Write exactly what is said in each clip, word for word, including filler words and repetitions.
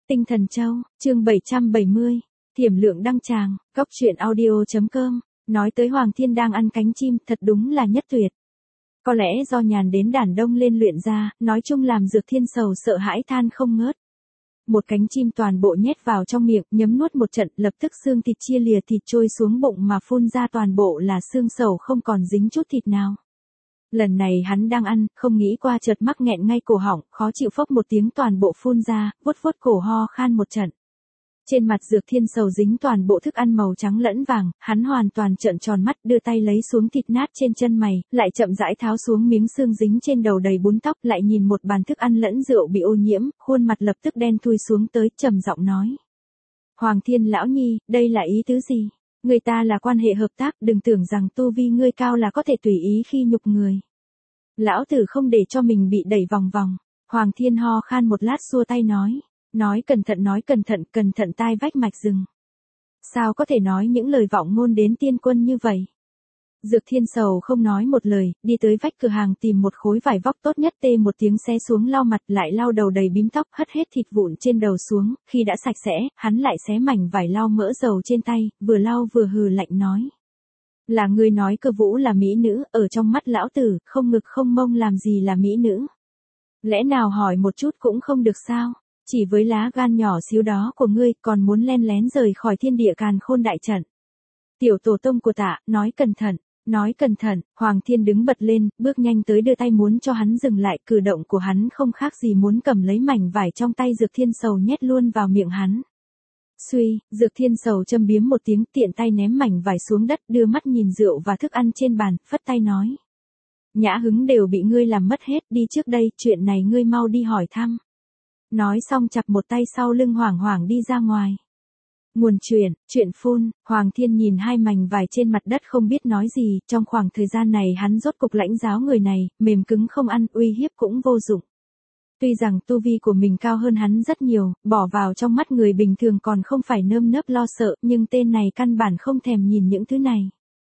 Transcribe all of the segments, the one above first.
Tinh Thần Châu, chương bảy trăm bảy mươi, Thiểm Lượng đăng tràng, góc truyện audio chấm com, nói tới Hoàng Thiên đang ăn cánh chim, thật đúng là nhất tuyệt. Có lẽ do nhàn đến đàn đông lên luyện ra, nói chung làm Dược Thiên Sầu sợ hãi than không ngớt. Một cánh chim toàn bộ nhét vào trong miệng, nhấm nuốt một trận, lập tức xương thịt chia lìa thịt trôi xuống bụng mà phun ra toàn bộ là xương sầu không còn dính chút thịt nào. Lần này hắn đang ăn, không nghĩ qua chợt mắc nghẹn ngay cổ họng, khó chịu phốc một tiếng toàn bộ phun ra, vuốt vuốt cổ ho khan một trận. Trên mặt Dược Thiên Sầu dính toàn bộ thức ăn màu trắng lẫn vàng, hắn hoàn toàn trợn tròn mắt, đưa tay lấy xuống thịt nát trên chân mày, lại chậm rãi tháo xuống miếng xương dính trên đầu đầy bún tóc, lại nhìn một bàn thức ăn lẫn rượu bị ô nhiễm, khuôn mặt lập tức đen thui xuống tới, trầm giọng nói: Hoàng Thiên lão nhi, đây là ý tứ gì? Người ta là quan hệ hợp tác, đừng tưởng rằng tu vi ngươi cao là có thể tùy ý khi nhục người. Lão tử không để cho mình bị đẩy vòng vòng. Hoàng Thiên ho khan một lát xua tay nói. Nói cẩn thận, nói cẩn thận, cẩn thận tai vách mạch rừng. Sao có thể nói những lời vọng ngôn đến tiên quân như vậy? Dược Thiên Sầu không nói một lời, đi tới vách cửa hàng tìm một khối vải vóc tốt nhất, tê một tiếng xé xuống lau mặt, lại lau đầu đầy bím tóc, hất hết thịt vụn trên đầu xuống, khi đã sạch sẽ, hắn lại xé mảnh vải lau mỡ dầu trên tay, vừa lau vừa hừ lạnh nói: Là ngươi nói Cơ Vũ là mỹ nữ, ở trong mắt lão tử, không ngực không mông làm gì là mỹ nữ? Lẽ nào hỏi một chút cũng không được sao? Chỉ với lá gan nhỏ xíu đó của ngươi, còn muốn len lén rời khỏi thiên địa càn khôn đại trận. Tiểu tổ tông của Tạ, nói cẩn thận, nói cẩn thận. Hoàng Thiên đứng bật lên, bước nhanh tới đưa tay muốn cho hắn dừng lại, cử động của hắn không khác gì muốn cầm lấy mảnh vải trong tay Dược Thiên Sầu nhét luôn vào miệng hắn. Suy, Dược Thiên Sầu châm biếm một tiếng, tiện tay ném mảnh vải xuống đất, đưa mắt nhìn rượu và thức ăn trên bàn, phất tay nói: Nhã hứng đều bị ngươi làm mất hết, đi trước đây, chuyện này ngươi mau đi hỏi thăm. Nói xong chặt một tay sau lưng hoảng hoảng đi ra ngoài. Nguồn chuyện, chuyện phun. Hoàng Thiên nhìn hai mảnh vải trên mặt đất không biết nói gì, trong khoảng thời gian này hắn rốt cục lãnh giáo người này, mềm cứng không ăn, uy hiếp cũng vô dụng. Tuy rằng tu vi của mình cao hơn hắn rất nhiều, bỏ vào trong mắt người bình thường còn không phải nơm nớp lo sợ, nhưng tên này căn bản không thèm nhìn những thứ này.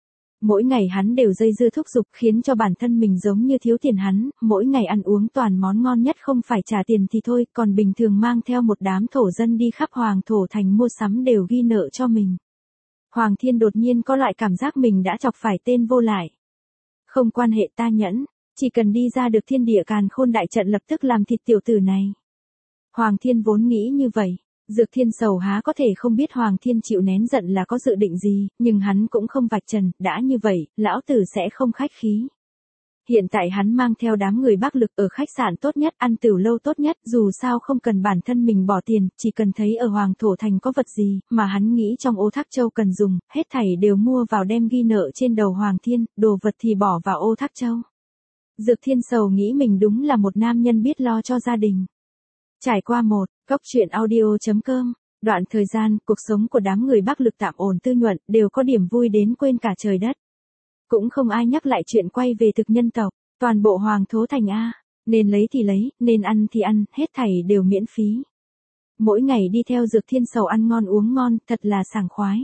Mỗi ngày hắn đều dây dưa thúc giục khiến cho bản thân mình giống như thiếu tiền hắn, mỗi ngày ăn uống toàn món ngon nhất, không phải trả tiền thì thôi, còn bình thường mang theo một đám thổ dân đi khắp Hoàng Thổ Thành mua sắm đều ghi nợ cho mình. Hoàng Thiên đột nhiên có loại cảm giác mình đã chọc phải tên vô lại. Không quan hệ, ta nhẫn, chỉ cần đi ra được thiên địa càn khôn đại trận lập tức làm thịt tiểu tử này. Hoàng Thiên vốn nghĩ như vậy. Dược Thiên Sầu há có thể không biết Hoàng Thiên chịu nén giận là có dự định gì, nhưng hắn cũng không vạch trần, đã như vậy, lão tử sẽ không khách khí. Hiện tại hắn mang theo đám người Bắc Lực ở khách sạn tốt nhất, ăn tửu lâu tốt nhất, dù sao không cần bản thân mình bỏ tiền, chỉ cần thấy ở Hoàng Thổ Thành có vật gì, mà hắn nghĩ trong Ô Thác Châu cần dùng, hết thảy đều mua vào đem ghi nợ trên đầu Hoàng Thiên, đồ vật thì bỏ vào Ô Thác Châu. Dược Thiên Sầu nghĩ mình đúng là một nam nhân biết lo cho gia đình. Trải qua một, góc truyện audio chấm com, đoạn thời gian, cuộc sống của đám người Bắc Lực tạm ổn tư nhuận, đều có điểm vui đến quên cả trời đất. Cũng không ai nhắc lại chuyện quay về thực nhân tộc, toàn bộ Hoàng Thổ Thành A, nên lấy thì lấy, nên ăn thì ăn, hết thảy đều miễn phí. Mỗi ngày đi theo Dược Thiên Sầu ăn ngon uống ngon, thật là sảng khoái.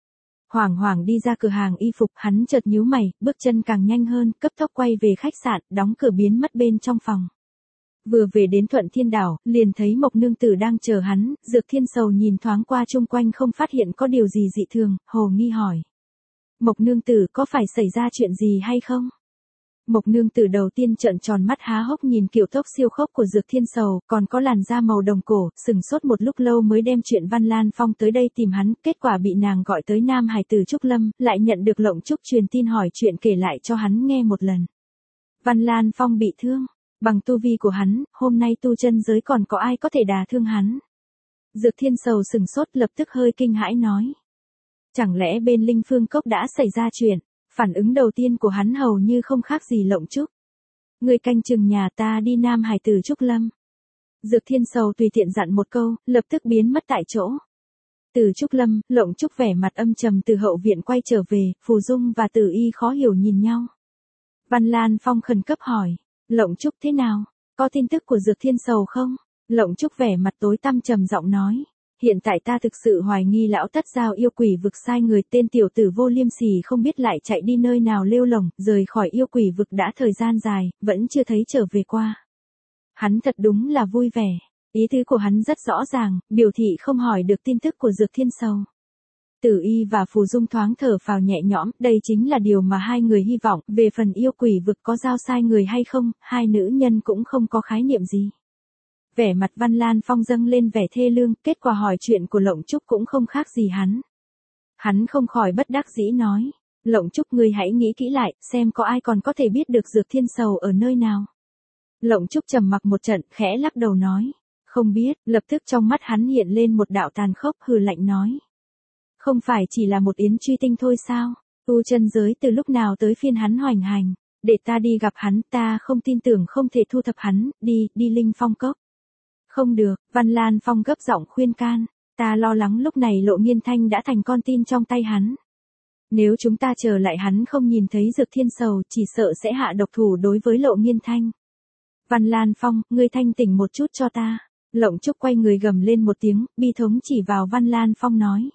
Hoàng Hoàng đi ra cửa hàng y phục, hắn chợt nhíu mày, bước chân càng nhanh hơn, cấp tốc quay về khách sạn, đóng cửa biến mất bên trong phòng. Vừa về đến Thuận Thiên Đảo, liền thấy Mộc Nương Tử đang chờ hắn, Dược Thiên Sầu nhìn thoáng qua chung quanh không phát hiện có điều gì dị thường, hồ nghi hỏi: Mộc Nương Tử, có phải xảy ra chuyện gì hay không? Mộc Nương Tử đầu tiên trợn tròn mắt há hốc nhìn kiểu tốc siêu khốc của Dược Thiên Sầu, còn có làn da màu đồng cổ, sừng sốt một lúc lâu mới đem chuyện Văn Lan Phong tới đây tìm hắn, kết quả bị nàng gọi tới Nam Hải Tử Trúc Lâm, lại nhận được Lộng Trúc truyền tin hỏi chuyện kể lại cho hắn nghe một lần. Văn Lan Phong bị thương. Bằng tu vi của hắn, hôm nay tu chân giới còn có ai có thể đả thương hắn? Dược Thiên Sầu sừng sốt lập tức hơi kinh hãi nói: Chẳng lẽ bên Linh Phương Cốc đã xảy ra chuyện? Phản ứng đầu tiên của hắn hầu như không khác gì Lộng Trúc. Người canh chừng nhà ta đi Nam Hải Tử Trúc Lâm. Dược Thiên Sầu tùy tiện dặn một câu, lập tức biến mất tại chỗ. Từ Trúc Lâm, Lộng Trúc vẻ mặt âm trầm từ hậu viện quay trở về, Phù Dung và Tử Y khó hiểu nhìn nhau. Văn Lan Phong khẩn cấp hỏi: Lộng Trúc thế nào? Có tin tức của Dược Thiên Sầu không? Lộng Trúc vẻ mặt tối tăm trầm giọng nói: Hiện tại ta thực sự hoài nghi lão Tất Giao yêu quỷ vực sai người, tên tiểu tử vô liêm sỉ không biết lại chạy đi nơi nào lêu lổng, rời khỏi yêu quỷ vực đã thời gian dài, vẫn chưa thấy trở về qua. Hắn thật đúng là vui vẻ. Ý tứ của hắn rất rõ ràng, biểu thị không hỏi được tin tức của Dược Thiên Sầu. Tử Y và Phù Dung thoáng thở phào nhẹ nhõm, đây chính là điều mà hai người hy vọng, về phần yêu quỷ vực có giao sai người hay không, hai nữ nhân cũng không có khái niệm gì. Vẻ mặt Văn Lan Phong dâng lên vẻ thê lương, kết quả hỏi chuyện của Lộng Trúc cũng không khác gì hắn. Hắn không khỏi bất đắc dĩ nói, Lộng Trúc ngươi hãy nghĩ kỹ lại, xem có ai còn có thể biết được Dược Thiên Sầu ở nơi nào. Lộng Trúc trầm mặc một trận, khẽ lắc đầu nói, không biết, lập tức trong mắt hắn hiện lên một đạo tàn khốc, hừ lạnh nói. Không phải chỉ là một yến truy tinh thôi sao, tu chân giới từ lúc nào tới phiên hắn hoành hành, để ta đi gặp hắn, ta không tin tưởng không thể thu thập hắn, đi, đi Linh Phong Cốc. Không được, Văn Lan Phong gấp giọng khuyên can, ta lo lắng lúc này Lộ Nghiên Thanh đã thành con tin trong tay hắn. Nếu chúng ta chờ lại hắn không nhìn thấy Dược Thiên Sầu, chỉ sợ sẽ hạ độc thủ đối với Lộ Nghiên Thanh. Văn Lan Phong, ngươi thanh tỉnh một chút cho ta. Lộng Trúc quay người gầm lên một tiếng, bi thống chỉ vào Văn Lan Phong nói.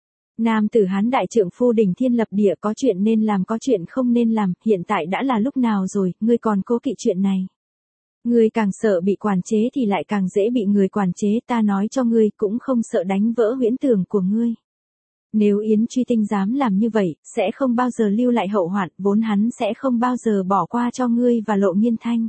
Nam tử Hán đại trượng phu đỉnh thiên lập địa, có chuyện nên làm có chuyện không nên làm, hiện tại đã là lúc nào rồi, ngươi còn cố kỵ chuyện này. Ngươi càng sợ bị quản chế thì lại càng dễ bị người quản chế, ta nói cho ngươi cũng không sợ đánh vỡ huyễn tưởng của ngươi. Nếu Yến Truy Tinh dám làm như vậy, sẽ không bao giờ lưu lại hậu hoạn, vốn hắn sẽ không bao giờ bỏ qua cho ngươi và Lộ Nghiên Thanh.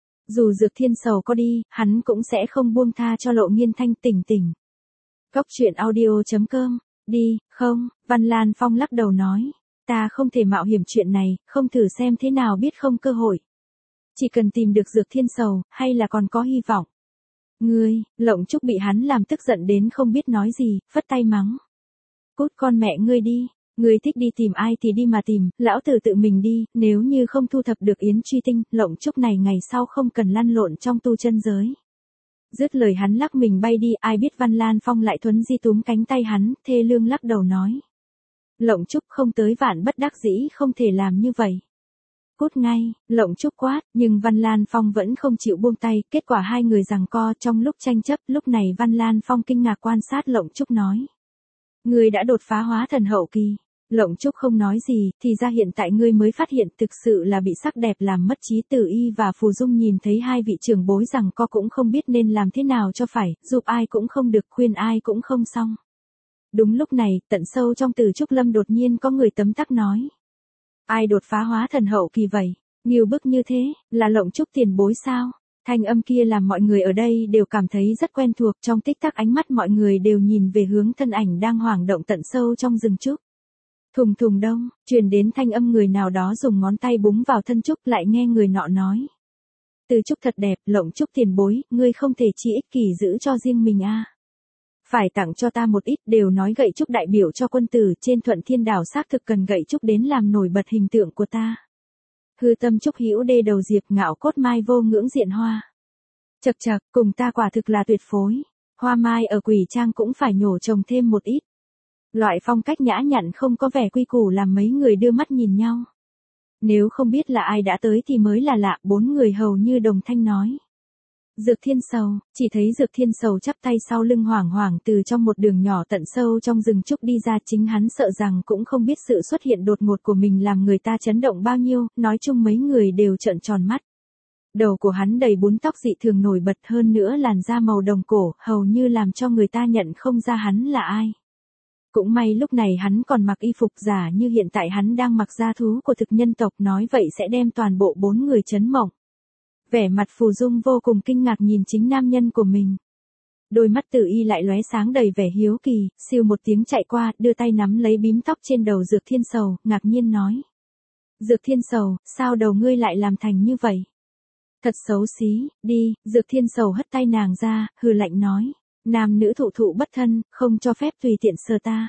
Dù Dược Thiên Sầu có đi, hắn cũng sẽ không buông tha cho Lộ Nghiên Thanh. Tỉnh tỉnh. Cốc truyện audio chấm com. Đi, không, Văn Lan Phong lắc đầu nói. Ta không thể mạo hiểm chuyện này, không thử xem thế nào biết không cơ hội. Chỉ cần tìm được Dược Thiên Sầu, hay là còn có hy vọng. Ngươi, Lộng Trúc bị hắn làm tức giận đến không biết nói gì, phất tay mắng. Cút con mẹ ngươi đi, ngươi thích đi tìm ai thì đi mà tìm, lão tử tự mình đi, nếu như không thu thập được Yến Truy Tinh, Lộng Trúc này ngày sau không cần lăn lộn trong tu chân giới. Dứt lời hắn lắc mình bay đi, ai biết Văn Lan Phong lại thuấn di túm cánh tay hắn, thê lương lắc đầu nói. Lộng Trúc không tới vạn bất đắc dĩ không thể làm như vậy. Cút ngay, Lộng Trúc quát, nhưng Văn Lan Phong vẫn không chịu buông tay, kết quả hai người giằng co trong lúc tranh chấp, lúc này Văn Lan Phong kinh ngạc quan sát Lộng Trúc nói. Ngươi đã đột phá hóa thần hậu kỳ. Lộng Trúc không nói gì, thì ra hiện tại ngươi mới phát hiện thực sự là bị sắc đẹp làm mất trí. Tử Y và Phù Dung nhìn thấy hai vị trưởng bối rằng co cũng không biết nên làm thế nào cho phải, giúp ai cũng không được, khuyên ai cũng không xong. Đúng lúc này, tận sâu trong Tử Trúc Lâm đột nhiên có người tấm tắc nói. Ai đột phá hóa thần hậu kỳ vậy? Nghiêu bức như thế, là Lộng Trúc tiền bối sao? Thanh âm kia làm mọi người ở đây đều cảm thấy rất quen thuộc, trong tích tắc ánh mắt mọi người đều nhìn về hướng thân ảnh đang hoảng động tận sâu trong rừng trúc. Thùng thùng đông, truyền đến thanh âm người nào đó dùng ngón tay búng vào thân trúc, lại nghe người nọ nói. Từ trúc thật đẹp, Lộng Trúc tiền bối, ngươi không thể chỉ ích kỷ giữ cho riêng mình a. Phải tặng cho ta một ít, đều nói gậy trúc đại biểu cho quân tử, trên Thuận Thiên đảo xác thực cần gậy trúc đến làm nổi bật hình tượng của ta. Hư tâm trúc hữu đê đầu diệp, ngạo cốt mai vô ngưỡng diện hoa. Chậc chậc, cùng ta quả thực là tuyệt phối. Hoa mai ở Quỷ Trang cũng phải nhổ trồng thêm một ít. Loại phong cách nhã nhặn không có vẻ quy củ làm mấy người đưa mắt nhìn nhau. Nếu không biết là ai đã tới thì mới là lạ, bốn người hầu như đồng thanh nói. Dược Thiên Sầu, chỉ thấy Dược Thiên Sầu chắp tay sau lưng hoảng hoảng từ trong một đường nhỏ tận sâu trong rừng trúc đi ra, chính hắn sợ rằng cũng không biết sự xuất hiện đột ngột của mình làm người ta chấn động bao nhiêu, nói chung mấy người đều trợn tròn mắt. Đầu của hắn đầy búi tóc dị thường nổi bật, hơn nữa làn da màu đồng cổ, hầu như làm cho người ta nhận không ra hắn là ai. Cũng may lúc này hắn còn mặc y phục giả như hiện tại hắn đang mặc da thú của thực nhân tộc, nói vậy sẽ đem toàn bộ bốn người chấn mộng. Vẻ mặt Phù Dung vô cùng kinh ngạc nhìn chính nam nhân của mình. Đôi mắt Tử Y lại lóe sáng đầy vẻ hiếu kỳ, siêu một tiếng chạy qua, đưa tay nắm lấy bím tóc trên đầu Dược Thiên Sầu, ngạc nhiên nói. Dược Thiên Sầu, sao đầu ngươi lại làm thành như vậy? Thật xấu xí, đi, Dược Thiên Sầu hất tay nàng ra, hừ lạnh nói. Nam nữ thụ thụ bất thân, không cho phép tùy tiện sờ ta.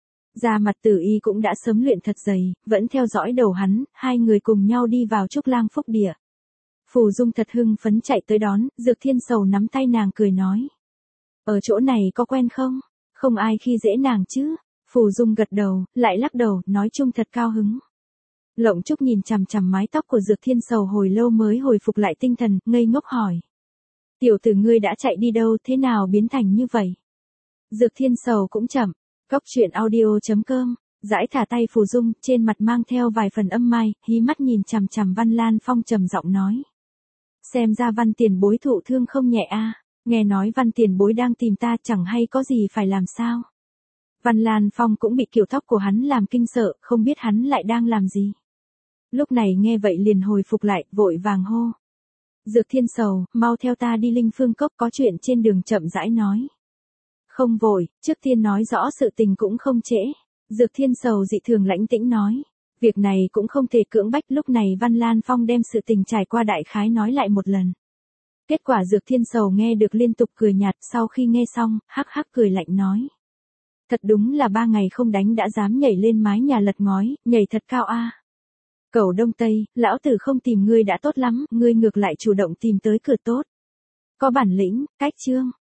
Da mặt Tử Y cũng đã sớm luyện thật dày, vẫn theo dõi đầu hắn, hai người cùng nhau đi vào Trúc Lang Phúc Địa. Phù Dung thật hưng phấn chạy tới đón, Dược Thiên Sầu nắm tay nàng cười nói. Ở chỗ này có quen không? Không ai khi dễ nàng chứ? Phù Dung gật đầu, lại lắc đầu, nói chung thật cao hứng. Lộng Trúc nhìn chằm chằm mái tóc của Dược Thiên Sầu hồi lâu mới hồi phục lại tinh thần, ngây ngốc hỏi. Tiểu tử ngươi đã chạy đi đâu, thế nào biến thành như vậy? Dược Thiên Sầu cũng chậm. Cốc truyện audio chấm com. Dãi thả tay Phù Dung, trên mặt mang theo vài phần âm mai, hí mắt nhìn chằm chằm Văn Lan Phong trầm giọng nói. Xem ra Văn tiền bối thụ thương không nhẹ a. Nghe nói Văn tiền bối đang tìm ta chẳng hay có gì phải làm sao. Văn Lan Phong cũng bị kiểu tóc của hắn làm kinh sợ, không biết hắn lại đang làm gì. Lúc này nghe vậy liền hồi phục lại, vội vàng hô. Dược Thiên Sầu, mau theo ta đi Linh Phương Cốc, có chuyện trên đường chậm rãi nói. Không vội, trước tiên nói rõ sự tình cũng không trễ. Dược Thiên Sầu dị thường lãnh tĩnh nói. Việc này cũng không thể cưỡng bách. Lúc này Văn Lan Phong đem sự tình trải qua đại khái nói lại một lần. Kết quả Dược Thiên Sầu nghe được liên tục cười nhạt, sau khi nghe xong, hắc hắc cười lạnh nói. Thật đúng là ba ngày không đánh đã dám nhảy lên mái nhà lật ngói, nhảy thật cao a. À. Cẩu Đông Tây, lão tử không tìm ngươi đã tốt lắm, ngươi ngược lại chủ động tìm tới cửa tốt. Có bản lĩnh, cách chương.